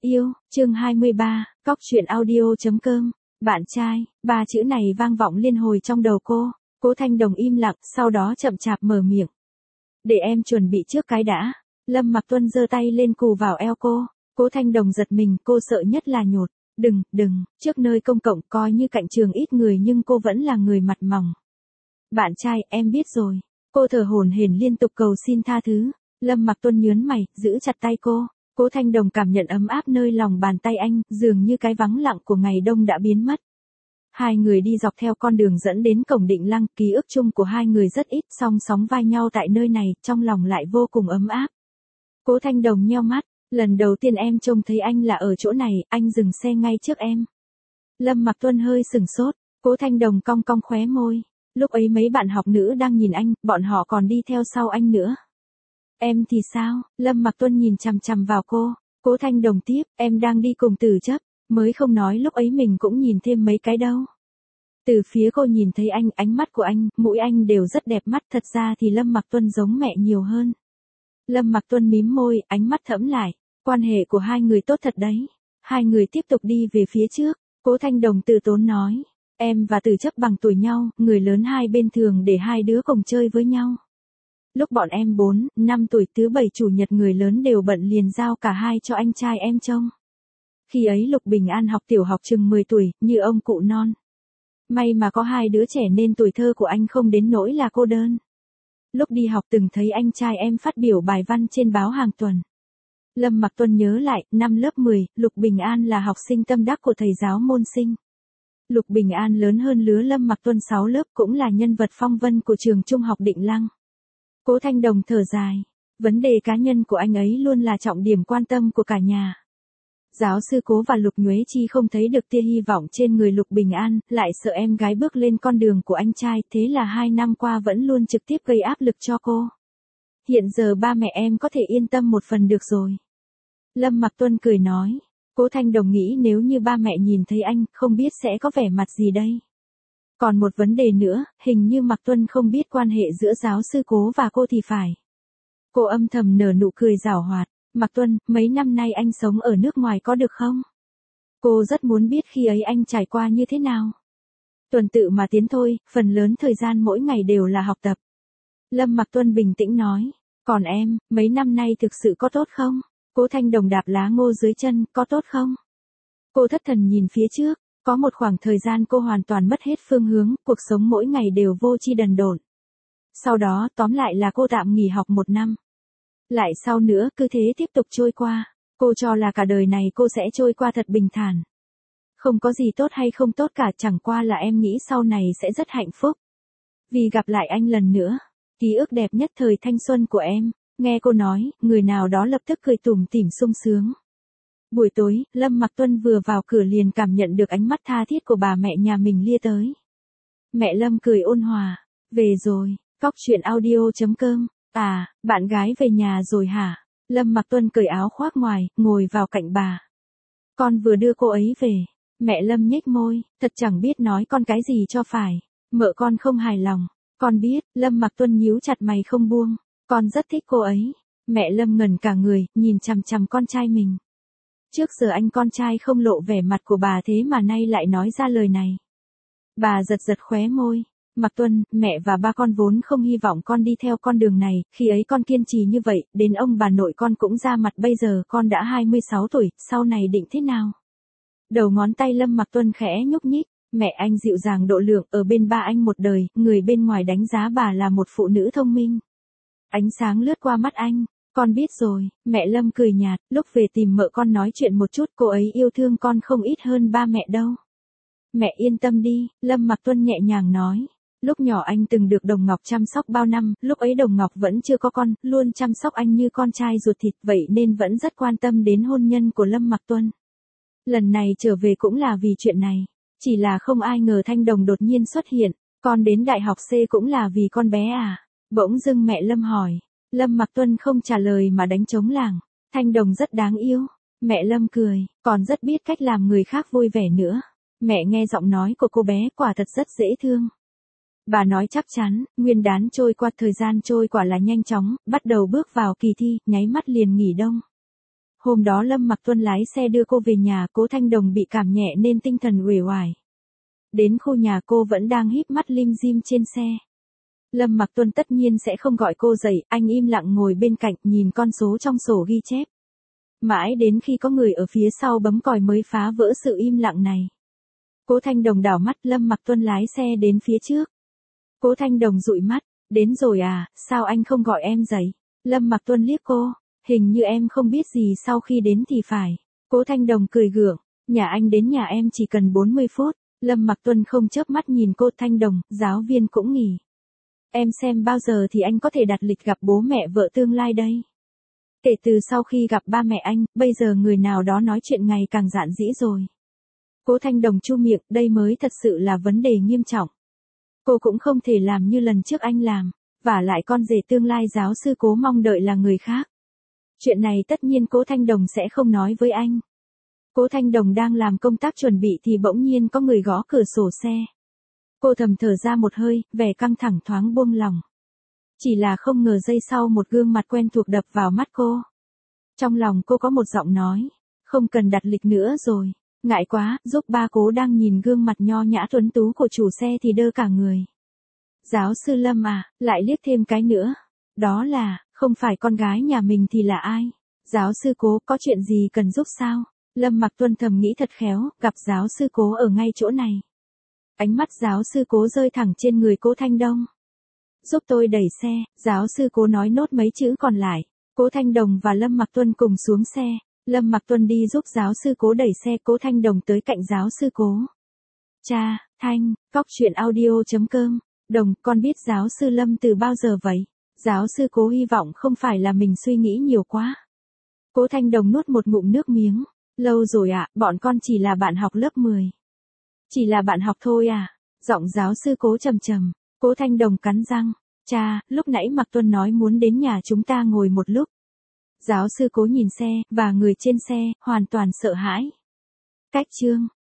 Yêu, chương 23, cóc truyện audio.com. Bạn trai, ba chữ này vang vọng liên hồi trong đầu cô. Cố Thanh Đồng im lặng, sau đó chậm chạp mở miệng. Để em chuẩn bị trước cái đã. Lâm Mặc Tuân giơ tay lên cù vào eo cô. Cố Thanh Đồng giật mình, cô sợ nhất là nhột. Đừng, trước nơi công cộng coi như cạnh trường ít người nhưng cô vẫn là người mặt mỏng. Bạn trai, em biết rồi. Cô thở hổn hển liên tục cầu xin tha thứ. Lâm Mặc Tuân nhớn mày, giữ chặt tay cô. Cố Thanh Đồng cảm nhận ấm áp nơi lòng bàn tay anh, dường như cái vắng lặng của ngày đông đã biến mất. Hai người đi dọc theo con đường dẫn đến cổng Định Lăng, ký ức chung của hai người rất ít, song sóng vai nhau tại nơi này, trong lòng lại vô cùng ấm áp. Cố Thanh Đồng nheo mắt, lần đầu tiên em trông thấy anh là ở chỗ này, anh dừng xe ngay trước em. Lâm Mặc Tuân hơi sửng sốt, Cố Thanh Đồng cong cong khóe môi. Lúc ấy mấy bạn học nữ đang nhìn anh, bọn họ còn đi theo sau anh nữa. Em thì sao? Lâm Mặc Tuân nhìn chằm chằm vào cô. Cố Thanh Đồng tiếp, em đang đi cùng Từ Chấp, mới không nói lúc ấy mình cũng nhìn thêm mấy cái đâu. Từ phía cô nhìn thấy anh, ánh mắt của anh, mũi anh đều rất đẹp mắt, thật ra thì Lâm Mặc Tuân giống mẹ nhiều hơn. Lâm Mặc Tuân mím môi, ánh mắt thẫm lại, quan hệ của hai người tốt thật đấy. Hai người tiếp tục đi về phía trước, Cố Thanh Đồng từ tốn nói, em và Từ Chấp bằng tuổi nhau, người lớn hai bên thường để hai đứa cùng chơi với nhau. Lúc bọn em 4, 5 tuổi thứ 7 chủ nhật người lớn đều bận liền giao cả hai cho anh trai em trông. Khi ấy Lục Bình An học tiểu học chừng 10 tuổi, như ông cụ non. May mà có hai đứa trẻ nên tuổi thơ của anh không đến nỗi là cô đơn. Lúc đi học từng thấy anh trai em phát biểu bài văn trên báo hàng tuần. Lâm Mặc Tuân nhớ lại, năm lớp 10, Lục Bình An là học sinh tâm đắc của thầy giáo môn sinh. Lục Bình An lớn hơn lứa Lâm Mặc Tuân 6 lớp, cũng là nhân vật phong vân của trường trung học Định Lăng. Cố Thanh Đồng thở dài, vấn đề cá nhân của anh ấy luôn là trọng điểm quan tâm của cả nhà. Giáo sư Cố và Lục Nhuế Chi không thấy được tia hy vọng trên người Lục Bình An, lại sợ em gái bước lên con đường của anh trai, thế là 2 năm qua vẫn luôn trực tiếp gây áp lực cho cô. Hiện giờ ba mẹ em có thể yên tâm một phần được rồi. Lâm Mặc Tuân cười nói, Cố Thanh Đồng nghĩ nếu như ba mẹ nhìn thấy anh, không biết sẽ có vẻ mặt gì đây. Còn một vấn đề nữa, hình như Mặc Tuân không biết quan hệ giữa giáo sư Cố và cô thì phải. Cô âm thầm nở nụ cười giảo hoạt, Mặc Tuân, mấy năm nay anh sống ở nước ngoài có được không? Cô rất muốn biết khi ấy anh trải qua như thế nào. Tuần tự mà tiến thôi, phần lớn thời gian mỗi ngày đều là học tập. Lâm Mặc Tuân bình tĩnh nói, còn em, mấy năm nay thực sự có tốt không? Cố Thanh Đồng đạp lá ngô dưới chân, có tốt không? Cô thất thần nhìn phía trước. Có một khoảng thời gian cô hoàn toàn mất hết phương hướng, cuộc sống mỗi ngày đều vô tri đần độn. Sau đó, tóm lại là cô tạm nghỉ học 1 năm. Lại sau nữa, cứ thế tiếp tục trôi qua. Cô cho là cả đời này cô sẽ trôi qua thật bình thản. Không có gì tốt hay không tốt cả, chẳng qua là em nghĩ sau này sẽ rất hạnh phúc. Vì gặp lại anh lần nữa, ký ức đẹp nhất thời thanh xuân của em. Nghe cô nói, người nào đó lập tức cười tủm tỉm sung sướng. Buổi tối, Lâm Mặc Tuân vừa vào cửa liền cảm nhận được ánh mắt tha thiết của bà mẹ nhà mình lia tới. Mẹ Lâm cười ôn hòa, về rồi, cóc truyện audio.com, à, bạn gái về nhà rồi hả? Lâm Mặc Tuân cởi áo khoác ngoài, ngồi vào cạnh bà. Con vừa đưa cô ấy về, mẹ Lâm nhếch môi, thật chẳng biết nói con cái gì cho phải, mợ con không hài lòng, con biết, Lâm Mặc Tuân nhíu chặt mày không buông, con rất thích cô ấy. Mẹ Lâm ngẩn cả người, nhìn chằm chằm con trai mình. Trước giờ anh con trai không lộ vẻ mặt của bà thế mà nay lại nói ra lời này. Bà giật giật khóe môi. Mặc Tuân, mẹ và ba con vốn không hy vọng con đi theo con đường này, khi ấy con kiên trì như vậy, đến ông bà nội con cũng ra mặt, bây giờ con đã 26 tuổi, sau này định thế nào? Đầu ngón tay Lâm Mặc Tuân khẽ nhúc nhích, mẹ anh dịu dàng độ lượng, ở bên ba anh một đời, người bên ngoài đánh giá bà là một phụ nữ thông minh. Ánh sáng lướt qua mắt anh. Con biết rồi, mẹ Lâm cười nhạt, lúc về tìm mợ con nói chuyện một chút, cô ấy yêu thương con không ít hơn ba mẹ đâu. Mẹ yên tâm đi, Lâm Mặc Tuân nhẹ nhàng nói. Lúc nhỏ anh từng được Đồng Ngọc chăm sóc bao năm, lúc ấy Đồng Ngọc vẫn chưa có con, luôn chăm sóc anh như con trai ruột thịt, vậy nên vẫn rất quan tâm đến hôn nhân của Lâm Mặc Tuân. Lần này trở về cũng là vì chuyện này, chỉ là không ai ngờ Thanh Đồng đột nhiên xuất hiện, con đến đại học C cũng là vì con bé à? Bỗng dưng mẹ Lâm hỏi. Lâm Mặc Tuân không trả lời mà đánh trống lảng, Thanh Đồng rất đáng yêu. Mẹ Lâm cười, còn rất biết cách làm người khác vui vẻ nữa. Mẹ nghe giọng nói của cô bé quả thật rất dễ thương. Bà nói chắc chắn, nguyên đán trôi qua, thời gian trôi quả là nhanh chóng, bắt đầu bước vào kỳ thi, nháy mắt liền nghỉ đông. Hôm đó Lâm Mặc Tuân lái xe đưa cô về nhà, Cố Thanh Đồng bị cảm nhẹ nên tinh thần uể oải. Đến khu nhà cô vẫn đang híp mắt lim dim trên xe. Lâm Mặc Tuân tất nhiên sẽ không gọi cô dậy, anh im lặng ngồi bên cạnh nhìn con số trong sổ ghi chép. Mãi đến khi có người ở phía sau bấm còi mới phá vỡ sự im lặng này. Cố Thanh Đồng đảo mắt, Lâm Mặc Tuân lái xe đến phía trước. Cố Thanh Đồng dụi mắt, đến rồi à, sao anh không gọi em dậy? Lâm Mặc Tuân liếc cô, hình như em không biết gì sau khi đến thì phải. Cố Thanh Đồng cười gượng, nhà anh đến nhà em chỉ cần 40 phút. Lâm Mặc Tuân không chớp mắt nhìn cô. Thanh Đồng, giáo viên cũng nghỉ. Em xem bao giờ thì anh có thể đặt lịch gặp bố mẹ vợ tương lai đây? Kể từ sau khi gặp ba mẹ anh, bây giờ người nào đó nói chuyện ngày càng dạn dĩ rồi. Cố Thanh Đồng chu miệng, đây mới thật sự là vấn đề nghiêm trọng. Cô cũng không thể làm như lần trước anh làm, vả lại con rể tương lai giáo sư Cố mong đợi là người khác. Chuyện này tất nhiên Cố Thanh Đồng sẽ không nói với anh. Cố Thanh Đồng đang làm công tác chuẩn bị thì bỗng nhiên có người gõ cửa sổ xe. Cô thầm thở ra một hơi, vẻ căng thẳng thoáng buông lòng. Chỉ là không ngờ giây sau một gương mặt quen thuộc đập vào mắt cô. Trong lòng cô có một giọng nói, không cần đặt lịch nữa rồi, ngại quá, giúp ba. Cố đang nhìn gương mặt nho nhã tuấn tú của chủ xe thì đơ cả người. Giáo sư Lâm à, lại liếc thêm cái nữa. Đó là, không phải con gái nhà mình thì là ai? Giáo sư Cố, có chuyện gì cần giúp sao? Lâm Mặc Tuân thầm nghĩ thật khéo, gặp giáo sư Cố ở ngay chỗ này. Ánh mắt giáo sư Cố rơi thẳng trên người Cố Thanh Đồng. Giúp tôi đẩy xe, giáo sư Cố nói nốt mấy chữ còn lại. Cố Thanh Đồng và Lâm Mặc Tuân cùng xuống xe. Lâm Mặc Tuân đi giúp giáo sư Cố đẩy xe. Cố Thanh Đồng tới cạnh giáo sư Cố. Cha, Thanh, cóc truyện audio.com. Đồng, con biết giáo sư Lâm từ bao giờ vậy? Giáo sư Cố hy vọng không phải là mình suy nghĩ nhiều quá. Cố Thanh Đồng nuốt một ngụm nước miếng. Lâu rồi ạ, bọn con chỉ là bạn học lớp 10. Chỉ là bạn học thôi à? Giọng giáo sư Cố trầm trầm. Cố Thanh Đồng cắn răng. Cha, lúc nãy Mặc Tuân nói muốn đến nhà chúng ta ngồi một lúc. Giáo sư Cố nhìn xe, và người trên xe, hoàn toàn sợ hãi. Cách chương.